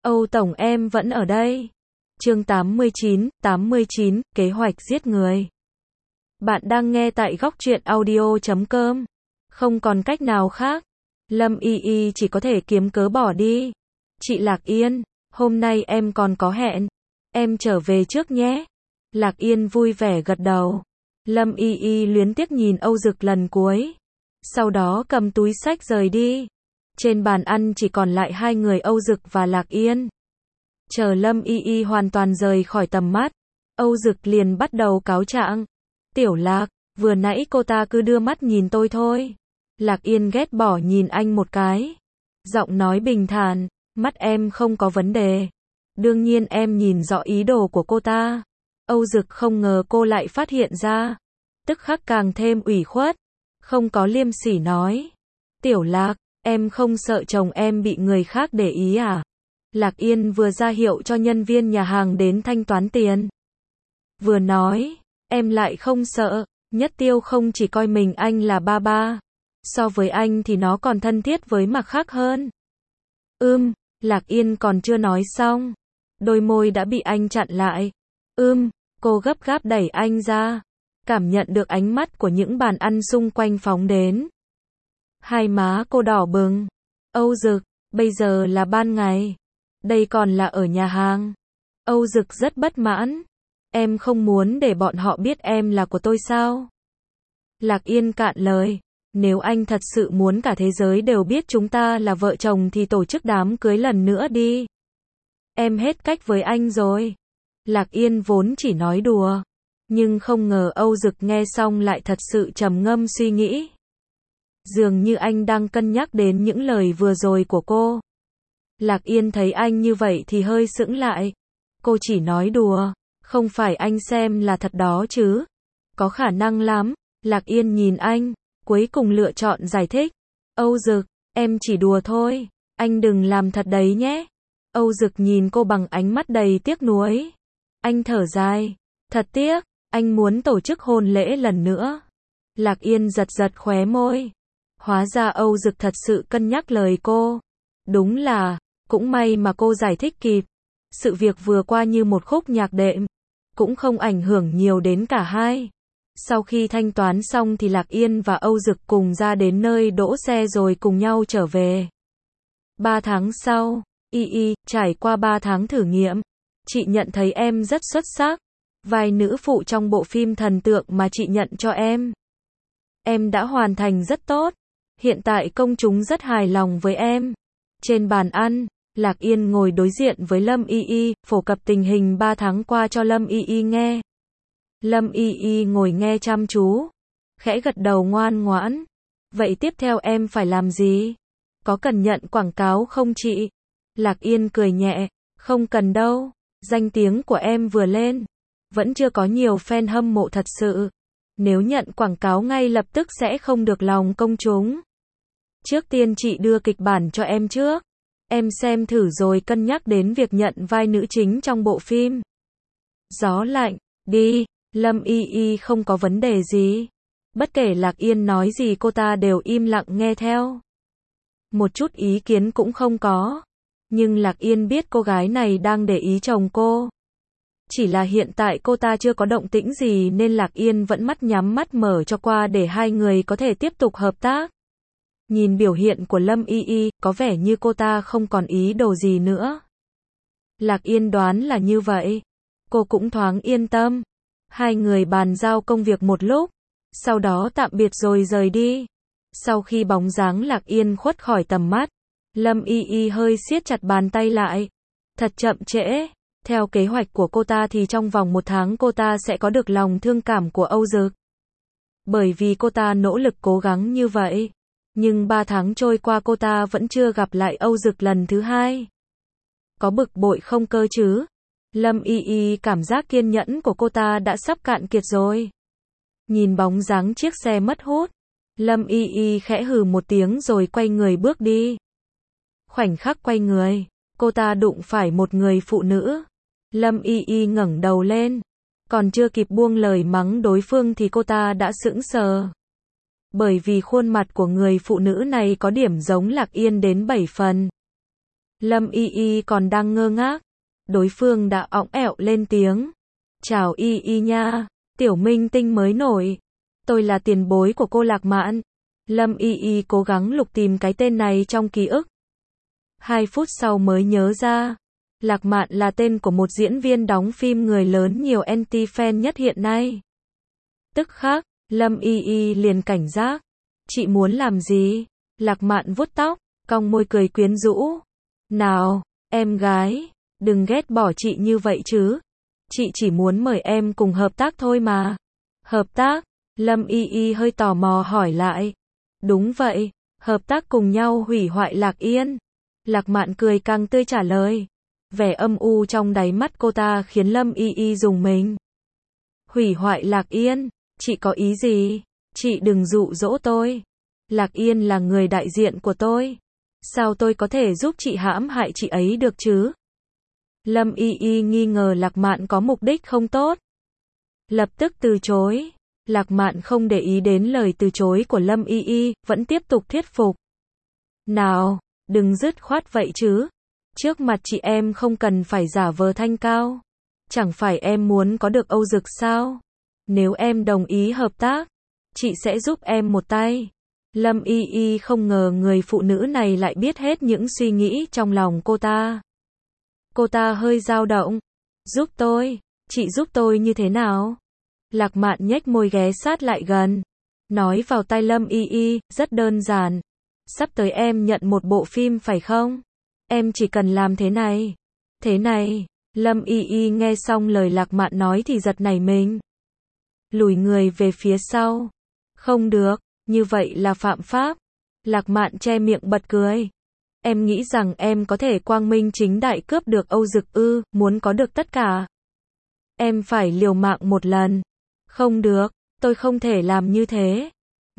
Âu Tổng em vẫn ở đây. Chương 89, kế hoạch giết người. Bạn đang nghe tại góc truyện audio.com. Không còn cách nào khác. Lâm Y Y chỉ có thể kiếm cớ bỏ đi. Chị Lạc Yên, hôm nay em còn có hẹn. Em trở về trước nhé. Lạc Yên vui vẻ gật đầu. Lâm Y Y luyến tiếc nhìn Âu Dực lần cuối. Sau đó cầm túi xách rời đi. Trên bàn ăn chỉ còn lại hai người Âu Dực và Lạc Yên. Chờ Lâm Y Y hoàn toàn rời khỏi tầm mắt, Âu Dực liền bắt đầu cáo trạng. Tiểu Lạc, vừa nãy cô ta cứ đưa mắt nhìn tôi thôi. Lạc Yên ghét bỏ nhìn anh một cái. Giọng nói bình thản, mắt em không có vấn đề. Đương nhiên em nhìn rõ ý đồ của cô ta. Âu Dực không ngờ cô lại phát hiện ra. Tức khắc càng thêm ủy khuất. Không có liêm sỉ nói. Tiểu Lạc, em không sợ chồng em bị người khác để ý à? Lạc Yên vừa ra hiệu cho nhân viên nhà hàng đến thanh toán tiền. Vừa nói, em lại không sợ, Nhất Tiêu không chỉ coi mình anh là ba ba. So với anh thì nó còn thân thiết với mặt khác hơn. Lạc Yên còn chưa nói xong. Đôi môi đã bị anh chặn lại. Cô gấp gáp đẩy anh ra. Cảm nhận được ánh mắt của những bàn ăn xung quanh phóng đến. Hai má cô đỏ bừng. Âu Dực, bây giờ là ban ngày. Đây còn là ở nhà hàng. Âu Dực rất bất mãn. Em không muốn để bọn họ biết em là của tôi sao? Lạc Yên cạn lời. Nếu anh thật sự muốn cả thế giới đều biết chúng ta là vợ chồng thì tổ chức đám cưới lần nữa đi. Em hết cách với anh rồi. Lạc Yên vốn chỉ nói đùa. Nhưng không ngờ Âu Dực nghe xong lại thật sự trầm ngâm suy nghĩ. Dường như anh đang cân nhắc đến những lời vừa rồi của cô. Lạc Yên thấy anh như vậy thì hơi sững lại. Cô chỉ nói đùa, không phải anh xem là thật đó chứ. Có khả năng lắm. Lạc Yên nhìn anh, cuối cùng lựa chọn giải thích. Âu Dực, em chỉ đùa thôi, anh đừng làm thật đấy nhé. Âu Dực nhìn cô bằng ánh mắt đầy tiếc nuối. Anh thở dài, thật tiếc, anh muốn tổ chức hôn lễ lần nữa. Lạc Yên giật giật khóe môi. Hóa ra Âu Dực thật sự cân nhắc lời cô. Đúng là, cũng may mà cô giải thích kịp. Sự việc vừa qua như một khúc nhạc đệm, cũng không ảnh hưởng nhiều đến cả hai. Sau khi thanh toán xong thì Lạc Yên và Âu Dực cùng ra đến nơi đỗ xe rồi cùng nhau trở về. 3 tháng sau, Y, trải qua 3 tháng thử nghiệm, chị nhận thấy em rất xuất sắc. Vai nữ phụ trong bộ phim thần tượng mà chị nhận cho em. Em đã hoàn thành rất tốt. Hiện tại công chúng rất hài lòng với em. Trên bàn ăn, Lạc Yên ngồi đối diện với Lâm Y, phổ cập tình hình 3 tháng qua cho Lâm Y nghe. Lâm Y ngồi nghe chăm chú, khẽ gật đầu ngoan ngoãn. Vậy tiếp theo em phải làm gì? Có cần nhận quảng cáo không chị? Lạc Yên cười nhẹ, không cần đâu. Danh tiếng của em vừa lên, vẫn chưa có nhiều fan hâm mộ thật sự. Nếu nhận quảng cáo ngay lập tức sẽ không được lòng công chúng. Trước tiên chị đưa kịch bản cho em trước. Em xem thử rồi cân nhắc đến việc nhận vai nữ chính trong bộ phim. Gió lạnh, đi. Lâm Y không có vấn đề gì. Bất kể Lạc Yên nói gì cô ta đều im lặng nghe theo. Một chút ý kiến cũng không có. Nhưng Lạc Yên biết cô gái này đang để ý chồng cô. Chỉ là hiện tại cô ta chưa có động tĩnh gì nên Lạc Yên vẫn mắt nhắm mắt mở cho qua để hai người có thể tiếp tục hợp tác. Nhìn biểu hiện của Lâm Y, có vẻ như cô ta không còn ý đồ gì nữa. Lạc Yên đoán là như vậy. Cô cũng thoáng yên tâm. Hai người bàn giao công việc một lúc, sau đó tạm biệt rồi rời đi. Sau khi bóng dáng Lạc Yên khuất khỏi tầm mắt, Lâm Y hơi siết chặt bàn tay lại. Thật chậm trễ. Theo kế hoạch của cô ta thì trong vòng 1 tháng cô ta sẽ có được lòng thương cảm của Âu Dực. Bởi vì cô ta nỗ lực cố gắng như vậy. Nhưng 3 tháng trôi qua cô ta vẫn chưa gặp lại Âu Dực lần thứ hai. Có bực bội không cơ chứ? Lâm Y cảm giác kiên nhẫn của cô ta đã sắp cạn kiệt rồi. Nhìn bóng dáng chiếc xe mất hút, Lâm Y khẽ hừ một tiếng rồi quay người bước đi. Khoảnh khắc quay người, cô ta đụng phải một người phụ nữ. Lâm Y ngẩng đầu lên. Còn chưa kịp buông lời mắng đối phương thì cô ta đã sững sờ. Bởi vì khuôn mặt của người phụ nữ này có điểm giống Lạc Yên đến 7 phần. Lâm Y Y còn đang ngơ ngác, đối phương đã õng ẹo lên tiếng. Chào Y Y nha, tiểu minh tinh mới nổi. Tôi là tiền bối của cô Lạc Mạn. Lâm Y Y cố gắng lục tìm cái tên này trong ký ức. 2 phút sau mới nhớ ra. Lạc Mạn là tên của một diễn viên đóng phim người lớn nhiều anti-fan nhất hiện nay. Tức khắc, Lâm Y Y liền cảnh giác. Chị muốn làm gì? Lạc Mạn vuốt tóc, cong môi cười quyến rũ. Nào, em gái, đừng ghét bỏ chị như vậy chứ. Chị chỉ muốn mời em cùng hợp tác thôi mà. Hợp tác? Lâm Y Y hơi tò mò hỏi lại. Đúng vậy, hợp tác cùng nhau hủy hoại Lạc Yên. Lạc Mạn cười càng tươi trả lời. Vẻ âm u trong đáy mắt cô ta khiến Lâm Y Y rùng mình. Hủy hoại Lạc Yên? Chị có ý gì? Chị đừng dụ dỗ tôi. Lạc Yên là người đại diện của tôi. Sao tôi có thể giúp chị hãm hại chị ấy được chứ? Lâm Y Y nghi ngờ Lạc Mạn có mục đích không tốt. Lập tức từ chối. Lạc Mạn không để ý đến lời từ chối của Lâm Y Y, vẫn tiếp tục thuyết phục. Nào, đừng dứt khoát vậy chứ. Trước mặt chị em không cần phải giả vờ thanh cao. Chẳng phải em muốn có được Âu Dực sao? Nếu em đồng ý hợp tác, chị sẽ giúp em một tay. Lâm Y Y không ngờ người phụ nữ này lại biết hết những suy nghĩ trong lòng cô ta. Cô ta hơi dao động. Giúp tôi? Chị giúp tôi như thế nào? Lạc Mạn nhếch môi ghé sát lại gần. Nói vào tai Lâm Y Y, rất đơn giản. Sắp tới em nhận một bộ phim phải không? Em chỉ cần làm thế này. Thế này, Lâm Y Y nghe xong lời Lạc Mạn nói thì giật nảy mình. Lùi người về phía sau. Không được, như vậy là phạm pháp. Lạc Mạn che miệng bật cười. Em nghĩ rằng em có thể quang minh chính đại cướp được Âu Dực ư, muốn có được tất cả. Em phải liều mạng một lần. Không được, tôi không thể làm như thế.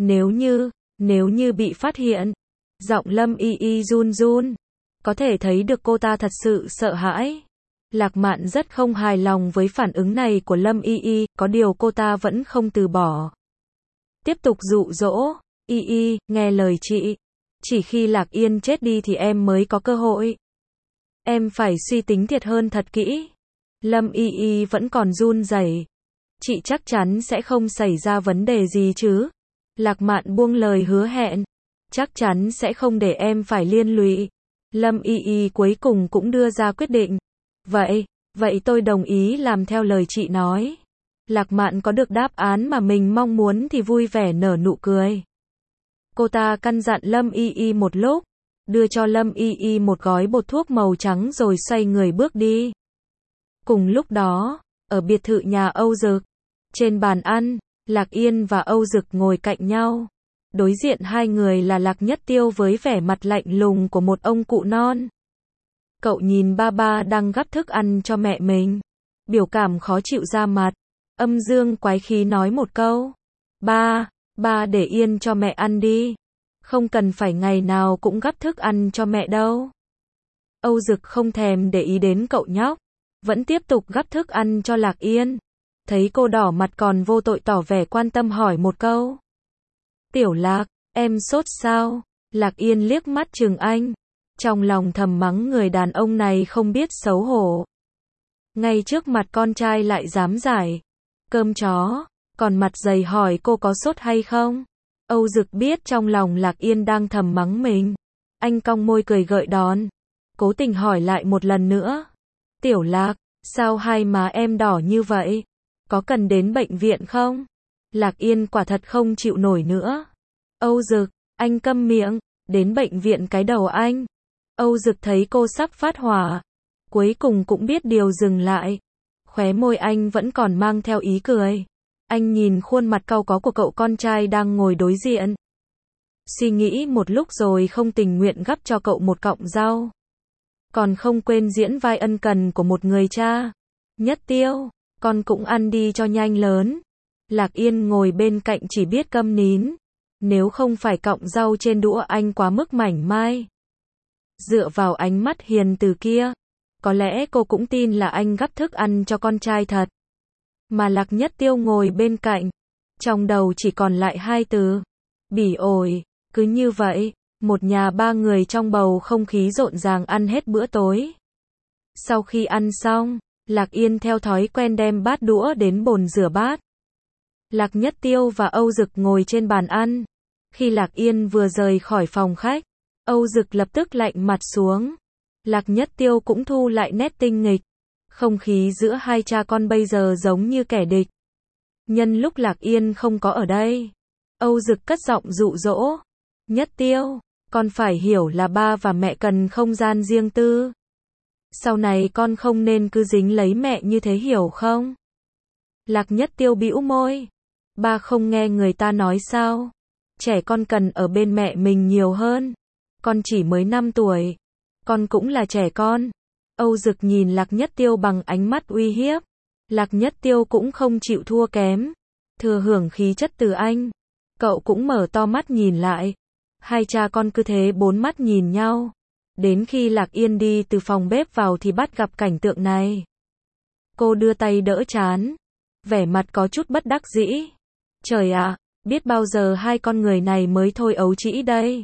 Nếu như bị phát hiện. Giọng Lâm Y Y run run. Có thể thấy được cô ta thật sự sợ hãi. Lạc Mạn rất không hài lòng với phản ứng này của Lâm Y Y, có điều cô ta vẫn không từ bỏ. Tiếp tục dụ dỗ. Y Y, nghe lời chị. Chỉ khi Lạc Yên chết đi thì em mới có cơ hội. Em phải suy tính thiệt hơn thật kỹ. Lâm Y Y vẫn còn run rẩy. Chị chắc chắn sẽ không xảy ra vấn đề gì chứ? Lạc Mạn buông lời hứa hẹn. Chắc chắn sẽ không để em phải liên lụy. Lâm Y Y cuối cùng cũng đưa ra quyết định. Vậy tôi đồng ý làm theo lời chị nói. Lạc Mạn có được đáp án mà mình mong muốn thì vui vẻ nở nụ cười. Cô ta căn dặn Lâm Y Y một lúc, đưa cho Lâm Y Y một gói bột thuốc màu trắng rồi xoay người bước đi. Cùng lúc đó, ở biệt thự nhà Âu Dực, trên bàn ăn, Lạc Yên và Âu Dực ngồi cạnh nhau. Đối diện hai người là Lạc Nhất Tiêu với vẻ mặt lạnh lùng của một ông cụ non. Cậu nhìn ba ba đang gắp thức ăn cho mẹ mình. Biểu cảm khó chịu ra mặt. Âm dương quái khí nói một câu. Ba để yên cho mẹ ăn đi. Không cần phải ngày nào cũng gắp thức ăn cho mẹ đâu. Âu Dực không thèm để ý đến cậu nhóc. Vẫn tiếp tục gắp thức ăn cho Lạc Yên. Thấy cô đỏ mặt còn vô tội tỏ vẻ quan tâm hỏi một câu. Tiểu Lạc, em sốt sao? Lạc Yên liếc mắt chừng anh. Trong lòng thầm mắng người đàn ông này không biết xấu hổ. Ngay trước mặt con trai lại dám giải. Cơm chó, còn mặt dày hỏi cô có sốt hay không? Âu Dực biết trong lòng Lạc Yên đang thầm mắng mình. Anh cong môi cười gợi đón. Cố tình hỏi lại một lần nữa. Tiểu Lạc, sao hai má em đỏ như vậy? Có cần đến bệnh viện không? Lạc Yên quả thật không chịu nổi nữa. Âu Dực, anh câm miệng, đến bệnh viện cái đầu anh. Âu Dực thấy cô sắp phát hỏa. Cuối cùng cũng biết điều dừng lại. Khóe môi anh vẫn còn mang theo ý cười. Anh nhìn khuôn mặt cau có của cậu con trai đang ngồi đối diện. Suy nghĩ một lúc rồi không tình nguyện gắp cho cậu một cọng rau. Còn không quên diễn vai ân cần của một người cha. Nhất Tiêu, con cũng ăn đi cho nhanh lớn. Lạc Yên ngồi bên cạnh chỉ biết câm nín. Nếu không phải cọng rau trên đũa anh quá mức mảnh mai. Dựa vào ánh mắt hiền từ kia, có lẽ cô cũng tin là anh gắp thức ăn cho con trai thật. Mà Lạc Nhất Tiêu ngồi bên cạnh, trong đầu chỉ còn lại hai từ. Bỉ ổi, cứ như vậy, Một nhà ba người trong bầu không khí rộn ràng ăn hết bữa tối. Sau khi ăn xong, Lạc Yên theo thói quen đem bát đũa đến bồn rửa bát. Lạc Nhất Tiêu và Âu Dực ngồi trên bàn ăn. Khi Lạc Yên vừa rời khỏi phòng khách, Âu Dực lập tức lạnh mặt xuống. Lạc Nhất Tiêu cũng thu lại nét tinh nghịch. Không khí giữa hai cha con bây giờ giống như kẻ địch. Nhân lúc Lạc Yên không có ở đây, Âu Dực cất giọng dụ dỗ. Nhất Tiêu, con phải hiểu là ba và mẹ cần không gian riêng tư. Sau này con không nên cứ dính lấy mẹ như thế, hiểu không? Lạc Nhất Tiêu bĩu môi. Ba không nghe người ta nói sao? Trẻ con cần ở bên mẹ mình nhiều hơn. Con chỉ mới 5 tuổi. Con cũng là trẻ con. Âu Dực nhìn Lạc Nhất Tiêu bằng ánh mắt uy hiếp. Lạc Nhất Tiêu cũng không chịu thua kém. Thừa hưởng khí chất từ anh. Cậu cũng mở to mắt nhìn lại. Hai cha con cứ thế bốn mắt nhìn nhau. Đến khi Lạc Yên đi từ phòng bếp vào thì bắt gặp cảnh tượng này. Cô đưa tay đỡ trán. Vẻ mặt có chút bất đắc dĩ. Trời ạ, biết bao giờ hai con người này mới thôi ấu trĩ đây.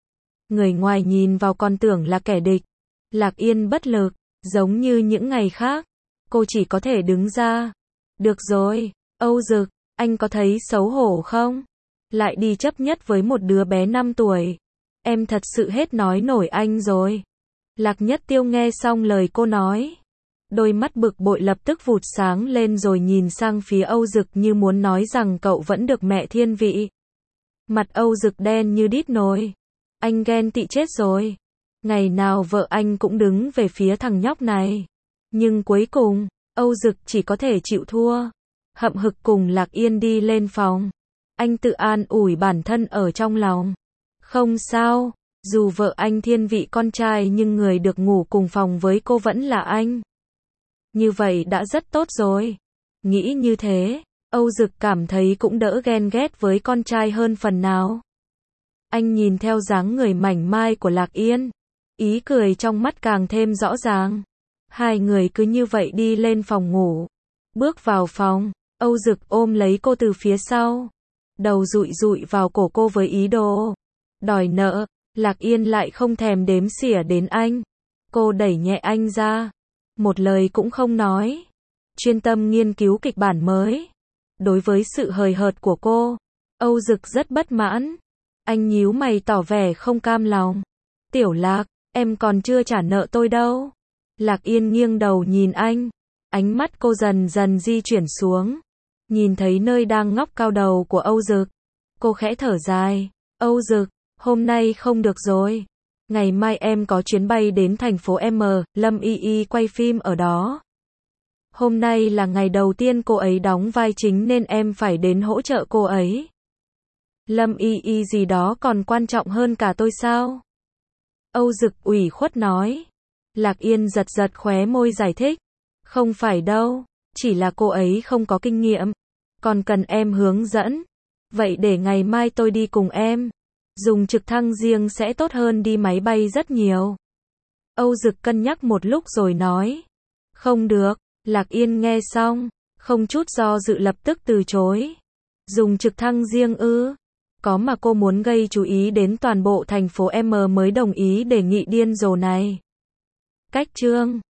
Người ngoài nhìn vào còn tưởng là kẻ địch. Lạc Yên bất lực, giống như những ngày khác. Cô chỉ có thể đứng ra. Được rồi, Âu Dực, anh có thấy xấu hổ không? Lại đi chấp nhất với một đứa bé 5 tuổi. Em thật sự hết nói nổi anh rồi. Lạc Nhất Tiêu nghe xong lời cô nói. Đôi mắt bực bội lập tức vụt sáng lên rồi nhìn sang phía Âu Dực như muốn nói rằng cậu vẫn được mẹ thiên vị. Mặt Âu Dực đen như đít nồi. Anh ghen tị chết rồi. Ngày nào vợ anh cũng đứng về phía thằng nhóc này. Nhưng cuối cùng, Âu Dực chỉ có thể chịu thua. Hậm hực cùng Lạc Yên đi lên phòng. Anh tự an ủi bản thân ở trong lòng. Không sao, dù vợ anh thiên vị con trai nhưng người được ngủ cùng phòng với cô vẫn là anh. Như vậy đã rất tốt rồi. Nghĩ như thế, Âu Dực cảm thấy cũng đỡ ghen ghét với con trai hơn phần nào. Anh nhìn theo dáng người mảnh mai của Lạc Yên. Ý cười trong mắt càng thêm rõ ràng. Hai người cứ như vậy đi lên phòng ngủ. Bước vào phòng, Âu Dực ôm lấy cô từ phía sau. Đầu dụi dụi vào cổ cô với ý đồ đòi nợ. Lạc Yên lại không thèm đếm xỉa đến anh. Cô đẩy nhẹ anh ra. Một lời cũng không nói. Chuyên tâm nghiên cứu kịch bản mới. Đối với sự hời hợt của cô, Âu Dực rất bất mãn. Anh nhíu mày tỏ vẻ không cam lòng. Tiểu Lạc, em còn chưa trả nợ tôi đâu. Lạc Yên nghiêng đầu nhìn anh. Ánh mắt cô dần dần di chuyển xuống. Nhìn thấy nơi đang ngóc cao đầu của Âu Dực. Cô khẽ thở dài. Âu Dực, hôm nay không được rồi. Ngày mai em có chuyến bay đến thành phố M, Lâm Y Y quay phim ở đó. Hôm nay là ngày đầu tiên cô ấy đóng vai chính nên em phải đến hỗ trợ cô ấy. Lâm Y Y gì đó còn quan trọng hơn cả tôi sao? Âu Dực ủy khuất nói. Lạc Yên giật giật khóe môi giải thích. Không phải đâu, chỉ là cô ấy không có kinh nghiệm. Còn cần em hướng dẫn. Vậy để ngày mai tôi đi cùng em. Dùng trực thăng riêng sẽ tốt hơn đi máy bay rất nhiều. Âu Dực cân nhắc một lúc rồi nói. Không được. Lạc Yên nghe xong, không chút do dự lập tức từ chối. Dùng trực thăng riêng ư? Có mà cô muốn gây chú ý đến toàn bộ thành phố M mới đồng ý đề nghị điên rồ này. Cách chương